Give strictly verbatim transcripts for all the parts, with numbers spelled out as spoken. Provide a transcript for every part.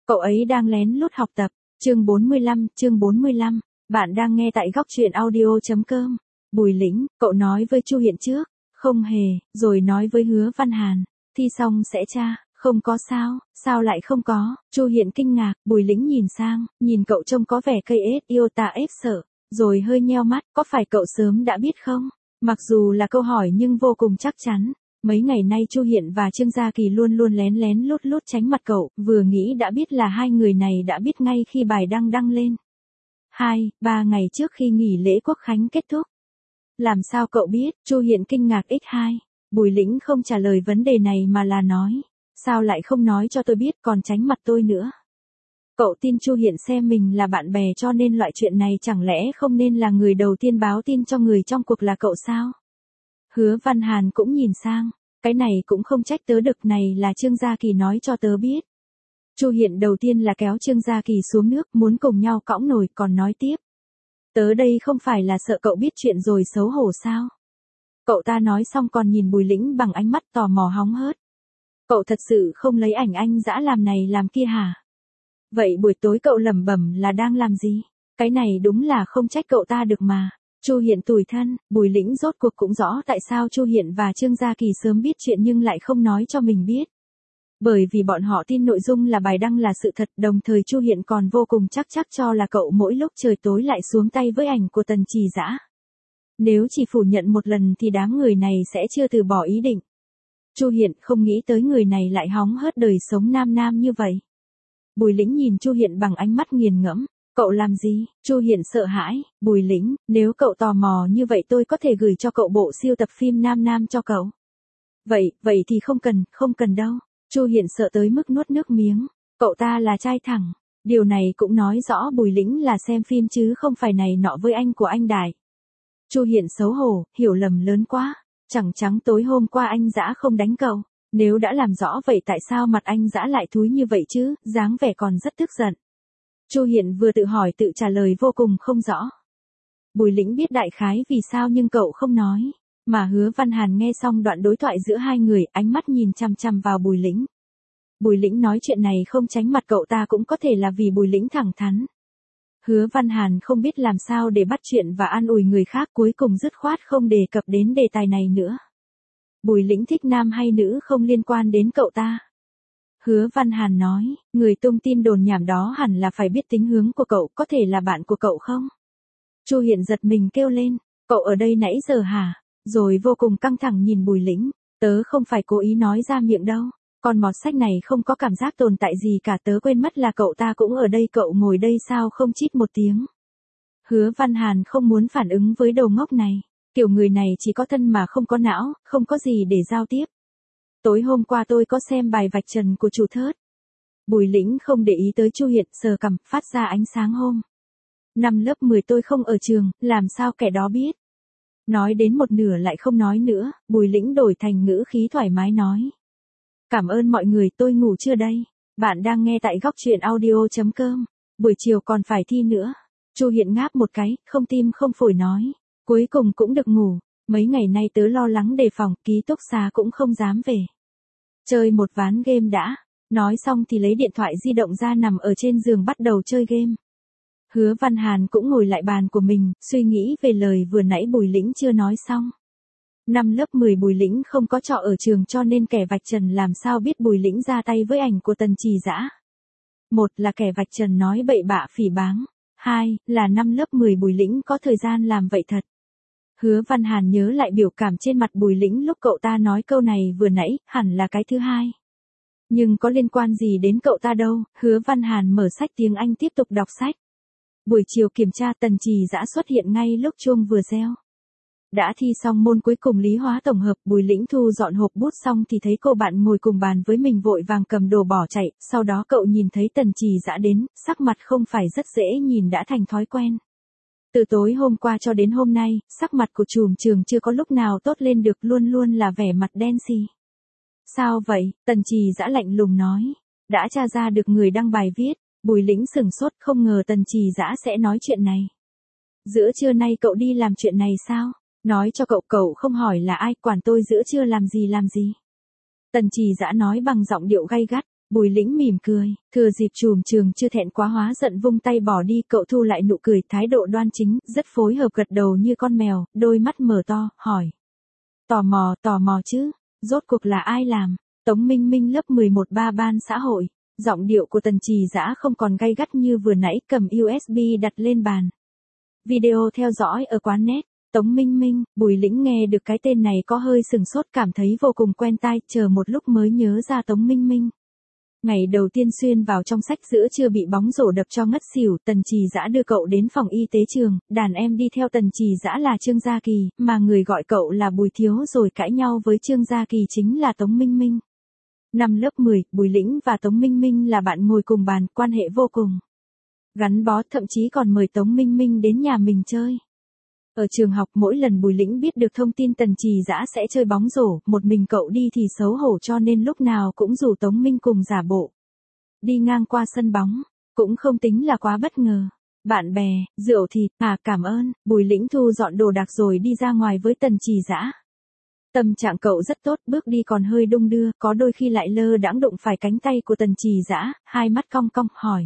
Cậu ấy đang lén lút học tập. Chương bốn mươi lăm, chương bốn mươi lăm. Bạn đang nghe tại góc truyện audio chấm com. Bùi Lĩnh, cậu nói với Chu Hiện trước. Không hề, rồi nói với Hứa Văn Hàn. Thi xong sẽ tra. Không có sao, sao lại không có? Chu Hiện kinh ngạc, Bùi Lĩnh nhìn sang, nhìn cậu trông có vẻ cây ết yêu ta ép sợ, rồi hơi nheo mắt, có phải cậu sớm đã biết không? Mặc dù là câu hỏi nhưng vô cùng chắc chắn. Mấy ngày nay Chu Hiện và Trương Gia Kỳ luôn luôn lén lén lút lút tránh mặt cậu, vừa nghĩ đã biết là hai người này đã biết ngay khi bài đăng đăng lên. Hai, ba ngày trước khi nghỉ lễ Quốc Khánh kết thúc. Làm sao cậu biết? Chu Hiện kinh ngạc x hai. Bùi Lĩnh không trả lời vấn đề này mà là nói. Sao lại không nói cho tôi biết còn tránh mặt tôi nữa? Cậu tin Chu Hiện xem mình là bạn bè cho nên loại chuyện này chẳng lẽ không nên là người đầu tiên báo tin cho người trong cuộc là cậu sao? Hứa Văn Hàn cũng nhìn sang. Cái này cũng không trách tớ được, này là Trương Gia Kỳ nói cho tớ biết. Chu Hiện đầu tiên là kéo Trương Gia Kỳ xuống nước muốn cùng nhau cõng nồi còn nói tiếp. Tớ đây không phải là sợ cậu biết chuyện rồi xấu hổ sao? Cậu ta nói xong còn nhìn Bùi Lĩnh bằng ánh mắt tò mò hóng hớt. Cậu thật sự không lấy ảnh anh dã làm này làm kia hả? Vậy buổi tối cậu lẩm bẩm là đang làm gì? Cái này đúng là không trách cậu ta được mà. Chu Hiện tủi thân, Bùi Lĩnh rốt cuộc cũng rõ tại sao Chu Hiện và Trương Gia Kỳ sớm biết chuyện nhưng lại không nói cho mình biết. Bởi vì bọn họ tin nội dung là bài đăng là sự thật, đồng thời Chu Hiện còn vô cùng chắc chắc cho là cậu mỗi lúc trời tối lại xuống tay với ảnh của Tần Trì Dã. Nếu chỉ phủ nhận một lần thì đám người này sẽ chưa từ bỏ ý định. Chu Hiện không nghĩ tới người này lại hóng hớt đời sống nam nam như vậy. Bùi Lĩnh nhìn Chu Hiện bằng ánh mắt nghiền ngẫm. Cậu làm gì? Chu Hiện sợ hãi. Bùi Lĩnh, nếu cậu tò mò như vậy tôi có thể gửi cho cậu bộ siêu tập phim nam nam cho cậu. Vậy, vậy thì không cần, không cần đâu. Chu Hiện sợ tới mức nuốt nước miếng. Cậu ta là trai thẳng. Điều này cũng nói rõ Bùi Lĩnh là xem phim chứ không phải này nọ với anh của anh Đại. Chu Hiện xấu hổ, hiểu lầm lớn quá. Chẳng trắng tối hôm qua anh Dã không đánh cậu. Nếu đã làm rõ vậy tại sao mặt anh Dã lại thúi như vậy chứ, dáng vẻ còn rất tức giận. Chu Hiện vừa tự hỏi tự trả lời vô cùng không rõ. Bùi Lĩnh biết đại khái vì sao nhưng cậu không nói. Mà Hứa Văn Hàn nghe xong đoạn đối thoại giữa hai người, ánh mắt nhìn chăm chăm vào Bùi Lĩnh. Bùi Lĩnh nói chuyện này không tránh mặt cậu ta cũng có thể là vì Bùi Lĩnh thẳng thắn. Hứa Văn Hàn không biết làm sao để bắt chuyện và an ủi người khác, cuối cùng dứt khoát không đề cập đến đề tài này nữa. Bùi Lĩnh thích nam hay nữ không liên quan đến cậu ta. Hứa Văn Hàn nói, người tung tin đồn nhảm đó hẳn là phải biết tính hướng của cậu, có thể là bạn của cậu không? Chu Hiện giật mình kêu lên, cậu ở đây nãy giờ hả? Rồi vô cùng căng thẳng nhìn Bùi Lĩnh, tớ không phải cố ý nói ra miệng đâu. Con mọt sách này không có cảm giác tồn tại gì cả, tớ quên mất là cậu ta cũng ở đây, cậu ngồi đây sao không chít một tiếng. Hứa Văn Hàn không muốn phản ứng với đồ ngốc này. Kiểu người này chỉ có thân mà không có não, không có gì để giao tiếp. Tối hôm qua tôi có xem bài vạch trần của chủ thớt. Bùi Lĩnh không để ý tới Chu Hiện, sờ cằm, phát ra ánh sáng hôm. Năm lớp mười tôi không ở trường, làm sao kẻ đó biết. Nói đến một nửa lại không nói nữa, Bùi Lĩnh đổi thành ngữ khí thoải mái nói. Cảm ơn mọi người, tôi ngủ chưa đây. Bạn đang nghe tại góc truyện audio chấm com. Buổi chiều còn phải thi nữa. Chu Hiện ngáp một cái, không tim không phổi nói. Cuối cùng cũng được ngủ. Mấy ngày nay tớ lo lắng đề phòng, ký túc xá cũng không dám về. Chơi một ván game đã. Nói xong thì lấy điện thoại di động ra nằm ở trên giường bắt đầu chơi game. Hứa Văn Hàn cũng ngồi lại bàn của mình, suy nghĩ về lời vừa nãy Bùi Lĩnh chưa nói xong. Năm lớp mười Bùi Lĩnh không có trọ ở trường cho nên kẻ vạch trần làm sao biết Bùi Lĩnh ra tay với ảnh của Tần Trì Dã. Một là kẻ vạch trần nói bậy bạ phỉ báng. Hai là năm lớp mười Bùi Lĩnh có thời gian làm vậy thật. Hứa Văn Hàn nhớ lại biểu cảm trên mặt Bùi Lĩnh lúc cậu ta nói câu này vừa nãy, hẳn là cái thứ hai. Nhưng có liên quan gì đến cậu ta đâu, Hứa Văn Hàn mở sách tiếng Anh tiếp tục đọc sách. Buổi chiều kiểm tra Tần Trì Dã xuất hiện ngay lúc chuông vừa reo. Đã thi xong môn cuối cùng lý hóa tổng hợp, Bùi Lĩnh thu dọn hộp bút xong thì thấy cô bạn ngồi cùng bàn với mình vội vàng cầm đồ bỏ chạy, sau đó cậu nhìn thấy Tần Trì Dã đến, sắc mặt không phải rất dễ nhìn đã thành thói quen. Từ tối hôm qua cho đến hôm nay, sắc mặt của trùm trường chưa có lúc nào tốt lên được, luôn luôn là vẻ mặt đen xì. Sao vậy? Tần Trì Dã lạnh lùng nói. Đã tra ra được người đăng bài viết. Bùi Lĩnh sửng sốt, không ngờ Tần Trì Dã sẽ nói chuyện này. Giữa trưa nay cậu đi làm chuyện này sao? Nói cho cậu, cậu không hỏi là ai, quản tôi giữa trưa làm gì làm gì. Tần Trì Dã nói bằng giọng điệu gay gắt. Bùi Lĩnh mỉm cười, thừa dịp Trùm Trường chưa thẹn quá hóa giận vung tay bỏ đi, cậu thu lại nụ cười, thái độ đoan chính, rất phối hợp gật đầu như con mèo, đôi mắt mở to, hỏi. Tò mò, tò mò chứ, rốt cuộc là ai làm? Tống Minh Minh lớp mười một ba ban xã hội, giọng điệu của Tần Trì Dã không còn gay gắt như vừa nãy, cầm u ét bê đặt lên bàn. Video theo dõi ở quán net. Tống Minh Minh, Bùi Lĩnh nghe được cái tên này có hơi sừng sốt, cảm thấy vô cùng quen tai, chờ một lúc mới nhớ ra Tống Minh Minh. Ngày đầu tiên xuyên vào trong sách giữa chưa bị bóng rổ đập cho ngất xỉu, Tần Trì Dã đưa cậu đến phòng y tế trường, đàn em đi theo Tần Trì Dã là Trương Gia Kỳ, mà người gọi cậu là Bùi Thiếu rồi cãi nhau với Trương Gia Kỳ chính là Tống Minh Minh. Năm lớp mười, Bùi Lĩnh và Tống Minh Minh là bạn ngồi cùng bàn, quan hệ vô cùng gắn bó, thậm chí còn mời Tống Minh Minh đến nhà mình chơi. Ở trường học, mỗi lần Bùi Lĩnh biết được thông tin Tần Trì Dã sẽ chơi bóng rổ, một mình cậu đi thì xấu hổ, cho nên lúc nào cũng rủ Tống Minh cùng giả bộ. Đi ngang qua sân bóng, cũng không tính là quá bất ngờ. Bạn bè, rượu thì, à cảm ơn, Bùi Lĩnh thu dọn đồ đạc rồi đi ra ngoài với Tần Trì Dã. Tâm trạng cậu rất tốt, bước đi còn hơi đung đưa, có đôi khi lại lơ đãng đụng phải cánh tay của Tần Trì Dã, hai mắt cong cong, hỏi.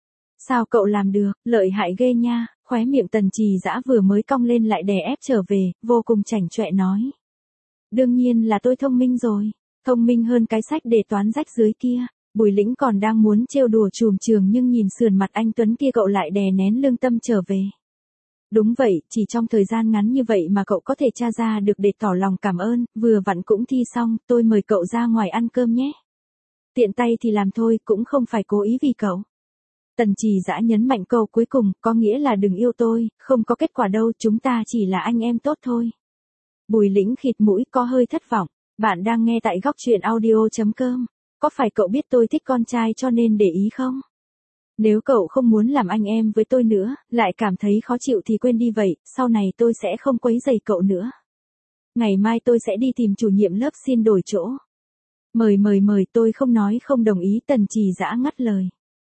Sao cậu làm được, lợi hại ghê nha, khóe miệng Tần Trì Dã vừa mới cong lên lại đè ép trở về, vô cùng chảnh chọe nói. Đương nhiên là tôi thông minh rồi, thông minh hơn cái sách đề toán rách dưới kia. Bùi Lĩnh còn đang muốn trêu đùa Trùm Trường nhưng nhìn sườn mặt anh Tuấn kia cậu lại đè nén lương tâm trở về. Đúng vậy, chỉ trong thời gian ngắn như vậy mà cậu có thể tra ra được để tỏ lòng cảm ơn, vừa vặn cũng thi xong, tôi mời cậu ra ngoài ăn cơm nhé. Tiện tay thì làm thôi, cũng không phải cố ý vì cậu. Tần Trì Dã nhấn mạnh câu cuối cùng, có nghĩa là đừng yêu tôi, không có kết quả đâu, chúng ta chỉ là anh em tốt thôi. Bùi Lĩnh khịt mũi, có hơi thất vọng. Bạn đang nghe tại góc truyện audio chấm com. Có phải cậu biết tôi thích con trai cho nên để ý không? Nếu cậu không muốn làm anh em với tôi nữa, lại cảm thấy khó chịu thì quên đi vậy, sau này tôi sẽ không quấy rầy cậu nữa. Ngày mai tôi sẽ đi tìm chủ nhiệm lớp xin đổi chỗ. Mời mời mời, tôi không nói không đồng ý, Tần Trì Dã ngắt lời.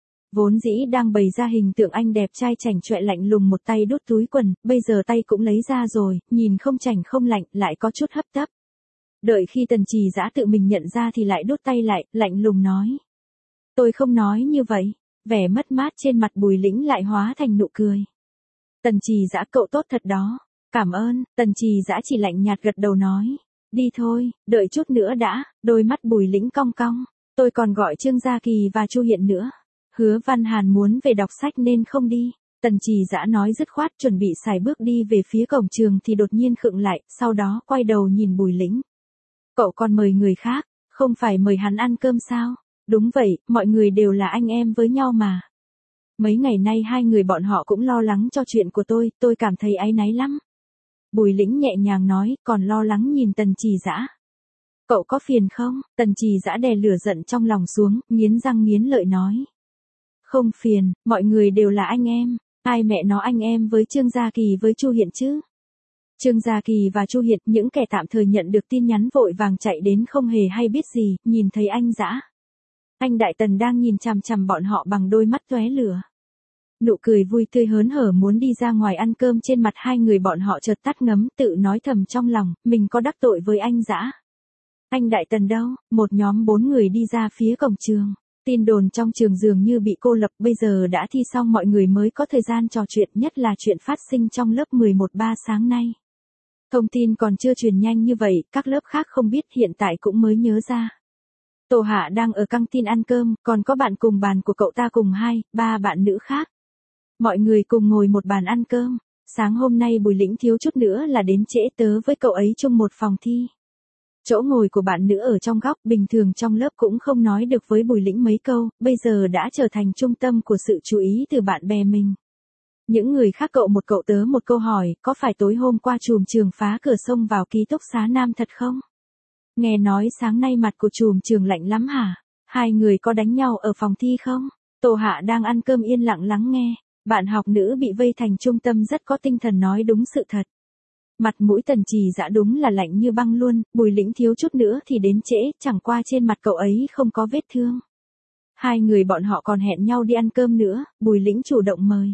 Vốn dĩ đang bày ra hình tượng anh đẹp trai chảnh chọe lạnh lùng, một tay đút túi quần, bây giờ tay cũng lấy ra rồi, nhìn không chảnh không lạnh, lại có chút hấp tấp. Đợi khi Tần Trì Dã tự mình nhận ra thì lại đút tay lại, lạnh lùng nói. Tôi không nói như vậy, vẻ mất mát trên mặt Bùi Lĩnh lại hóa thành nụ cười. Tần Trì Dã, cậu tốt thật đó. Cảm ơn, Tần Trì Dã chỉ lạnh nhạt gật đầu nói. Đi thôi, đợi chút nữa đã, đôi mắt Bùi Lĩnh cong cong. Tôi còn gọi Trương Gia Kỳ và Chu Hiện nữa. Hứa Văn Hàn muốn về đọc sách nên không đi. Tần Trì Dã nói dứt khoát, chuẩn bị xài bước đi về phía cổng trường thì đột nhiên khựng lại, sau đó quay đầu nhìn Bùi Lĩnh. Cậu còn mời người khác, không phải mời hắn ăn cơm sao? Đúng vậy, mọi người đều là anh em với nhau mà. Mấy ngày nay hai người bọn họ cũng lo lắng cho chuyện của tôi, tôi cảm thấy áy náy lắm. Bùi Lĩnh nhẹ nhàng nói, còn lo lắng nhìn Tần Trì Dã. Cậu có phiền không? Tần Trì Dã đè lửa giận trong lòng xuống, nghiến răng nghiến lợi nói. Không phiền, mọi người đều là anh em, ai mẹ nó anh em với Trương Gia Kỳ với Chu Hiện chứ? Trương Gia Kỳ và Chu Hiện, những kẻ tạm thời nhận được tin nhắn vội vàng chạy đến không hề hay biết gì, nhìn thấy anh Dã. Anh Đại Tần đang nhìn chằm chằm bọn họ bằng đôi mắt tóe lửa. Nụ cười vui tươi hớn hở muốn đi ra ngoài ăn cơm trên mặt hai người bọn họ chợt tắt ngấm, tự nói thầm trong lòng, mình có đắc tội với anh Dã. Anh Đại Tần đâu? Một nhóm bốn người đi ra phía cổng trường. Tin đồn trong trường dường như bị cô lập, bây giờ đã thi xong mọi người mới có thời gian trò chuyện, nhất là chuyện phát sinh trong lớp mười một ba sáng nay. Thông tin còn chưa truyền nhanh như vậy, các lớp khác không biết, hiện tại cũng mới nhớ ra. Tô Hạ đang ở căng tin ăn cơm, còn có bạn cùng bàn của cậu ta cùng hai, ba bạn nữ khác. Mọi người cùng ngồi một bàn ăn cơm. Sáng hôm nay Bùi Lĩnh thiếu chút nữa là đến trễ, tớ với cậu ấy chung một phòng thi. Chỗ ngồi của bạn nữ ở trong góc, bình thường trong lớp cũng không nói được với Bùi Lĩnh mấy câu, bây giờ đã trở thành trung tâm của sự chú ý từ bạn bè mình. Những người khác cậu một cậu tớ một câu hỏi, có phải tối hôm qua Trùm Trường phá cửa xông vào ký túc xá nam thật không? Nghe nói sáng nay mặt của Trùm Trường lạnh lắm hả? Hai người có đánh nhau ở phòng thi không? Tô Hạ đang ăn cơm yên lặng lắng nghe, bạn học nữ bị vây thành trung tâm rất có tinh thần nói đúng sự thật. Mặt mũi Tần Trì Dã đúng là lạnh như băng luôn, Bùi Lĩnh thiếu chút nữa thì đến trễ, chẳng qua trên mặt cậu ấy không có vết thương. Hai người bọn họ còn hẹn nhau đi ăn cơm nữa, Bùi Lĩnh chủ động mời.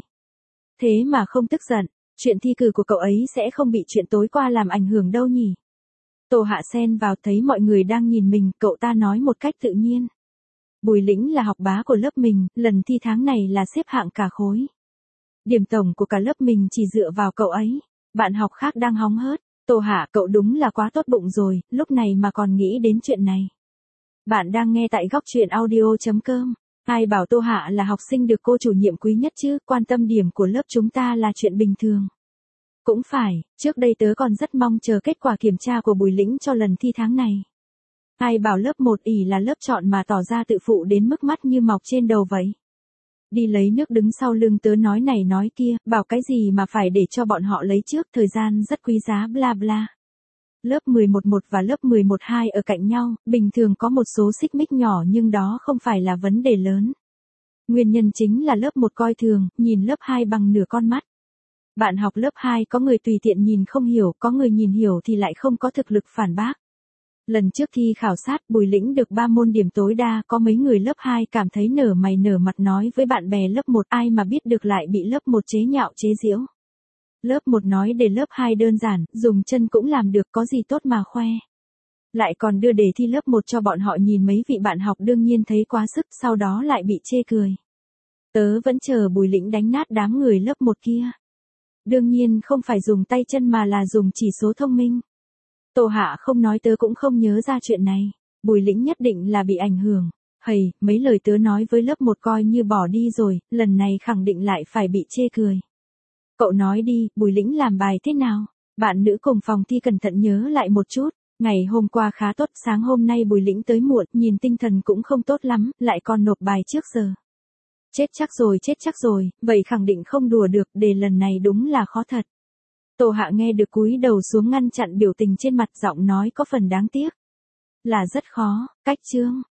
Thế mà không tức giận, chuyện thi cử của cậu ấy sẽ không bị chuyện tối qua làm ảnh hưởng đâu nhỉ? Tô Hạ xen vào, thấy mọi người đang nhìn mình, cậu ta nói một cách tự nhiên. Bùi Lĩnh là học bá của lớp mình, lần thi tháng này là xếp hạng cả khối. Điểm tổng của cả lớp mình chỉ dựa vào cậu ấy. Bạn học khác đang hóng hớt. Tô Hạ, cậu đúng là quá tốt bụng rồi, lúc này mà còn nghĩ đến chuyện này. Bạn đang nghe tại góc truyện audio.com. Ai bảo Tô Hạ là học sinh được cô chủ nhiệm quý nhất chứ, quan tâm điểm của lớp chúng ta là chuyện bình thường. Cũng phải, trước đây tớ còn rất mong chờ kết quả kiểm tra của Bùi Lĩnh cho lần thi tháng này. Ai bảo lớp một ỷ là lớp chọn mà tỏ ra tự phụ đến mức mắt như mọc trên đầu vậy. Đi lấy nước đứng sau lưng tớ nói này nói kia, bảo cái gì mà phải để cho bọn họ lấy trước, thời gian rất quý giá bla bla. Lớp mười một một và lớp mười một hai ở cạnh nhau, bình thường có một số xích mích nhỏ nhưng đó không phải là vấn đề lớn. Nguyên nhân chính là lớp một coi thường, nhìn lớp hai bằng nửa con mắt. Bạn học lớp hai có người tùy tiện nhìn không hiểu, có người nhìn hiểu thì lại không có thực lực phản bác. Lần trước thi khảo sát Bùi Lĩnh được ba môn điểm tối đa, có mấy người lớp hai cảm thấy nở mày nở mặt nói với bạn bè lớp một, ai mà biết được lại bị lớp một chế nhạo chế giễu. Lớp một nói để lớp hai đơn giản, dùng chân cũng làm được, có gì tốt mà khoe. Lại còn đưa đề thi lớp một cho bọn họ nhìn, mấy vị bạn học đương nhiên thấy quá sức, sau đó lại bị chê cười. Tớ vẫn chờ Bùi Lĩnh đánh nát đám người lớp một kia. Đương nhiên không phải dùng tay chân mà là dùng chỉ số thông minh. Tô Hạ không nói tớ cũng không nhớ ra chuyện này. Bùi Lĩnh nhất định là bị ảnh hưởng. Hầy, mấy lời tớ nói với lớp một coi như bỏ đi rồi, lần này khẳng định lại phải bị chê cười. Cậu nói đi, Bùi Lĩnh làm bài thế nào? Bạn nữ cùng phòng thi cẩn thận nhớ lại một chút. Ngày hôm qua khá tốt, sáng hôm nay Bùi Lĩnh tới muộn, nhìn tinh thần cũng không tốt lắm, lại còn nộp bài trước giờ. Chết chắc rồi, chết chắc rồi, vậy khẳng định không đùa được, đề lần này đúng là khó thật. Tô Hạ nghe được cúi đầu xuống ngăn chặn biểu tình trên mặt, giọng nói có phần đáng tiếc. Là rất khó, cách chương.